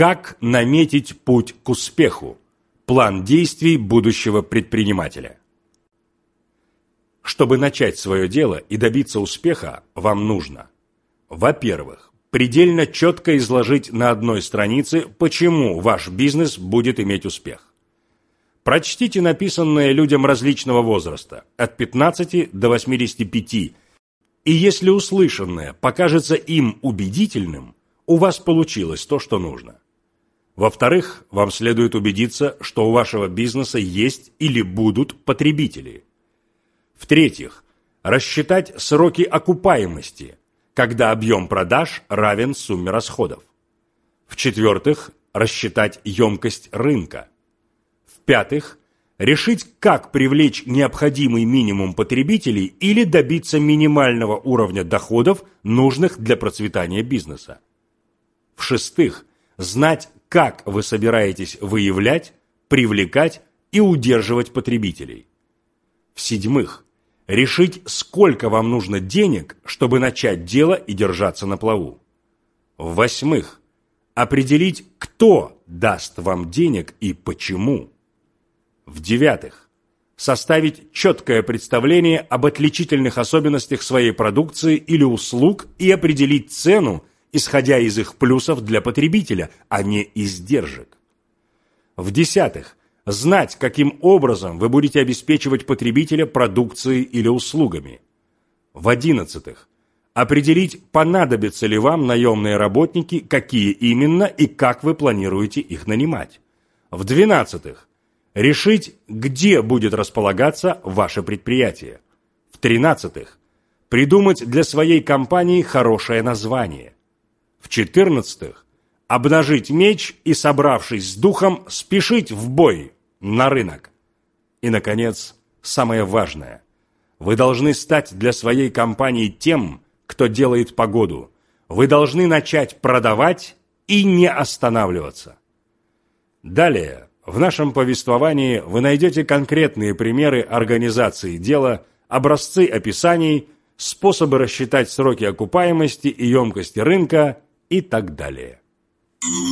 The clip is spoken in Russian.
Как наметить путь к успеху? План действий будущего предпринимателя. Чтобы начать свое дело и добиться успеха, вам нужно: во-первых, предельно четко изложить на одной странице, почему ваш бизнес будет иметь успех. Прочтите написанное людям различного возраста, от 15 до 85, и если услышанное покажется им убедительным, у вас получилось то, что нужно. Во-вторых, вам следует убедиться, что у вашего бизнеса есть или будут потребители. В-третьих, рассчитать сроки окупаемости, когда объем продаж равен сумме расходов. В-четвертых, рассчитать емкость рынка. В-пятых, решить, как привлечь необходимый минимум потребителей или добиться минимального уровня доходов, нужных для процветания бизнеса. В-шестых, знать, как вы собираетесь выявлять, привлекать и удерживать потребителей. В-седьмых, решить, сколько вам нужно денег, чтобы начать дело и держаться на плаву. В-восьмых, определить, кто даст вам денег и почему. В-девятых, составить четкое представление об отличительных особенностях своей продукции или услуг и определить цену, исходя из их плюсов для потребителя, а не издержек. В-десятых, знать, каким образом вы будете обеспечивать потребителя продукцией или услугами. В-одиннадцатых, определить, понадобятся ли вам наемные работники, какие именно и как вы планируете их нанимать. В-двенадцатых, решить, где будет располагаться ваше предприятие. В-тринадцатых, придумать для своей компании хорошее название. В-четырнадцатых, обнажить меч и, собравшись с духом, спешить в бой, на рынок. И, наконец, самое важное. Вы должны стать для своей компании тем, кто делает погоду. Вы должны начать продавать и не останавливаться. Далее, в нашем повествовании вы найдете конкретные примеры организации дела, образцы описаний, способы рассчитать сроки окупаемости и емкости рынка и так далее.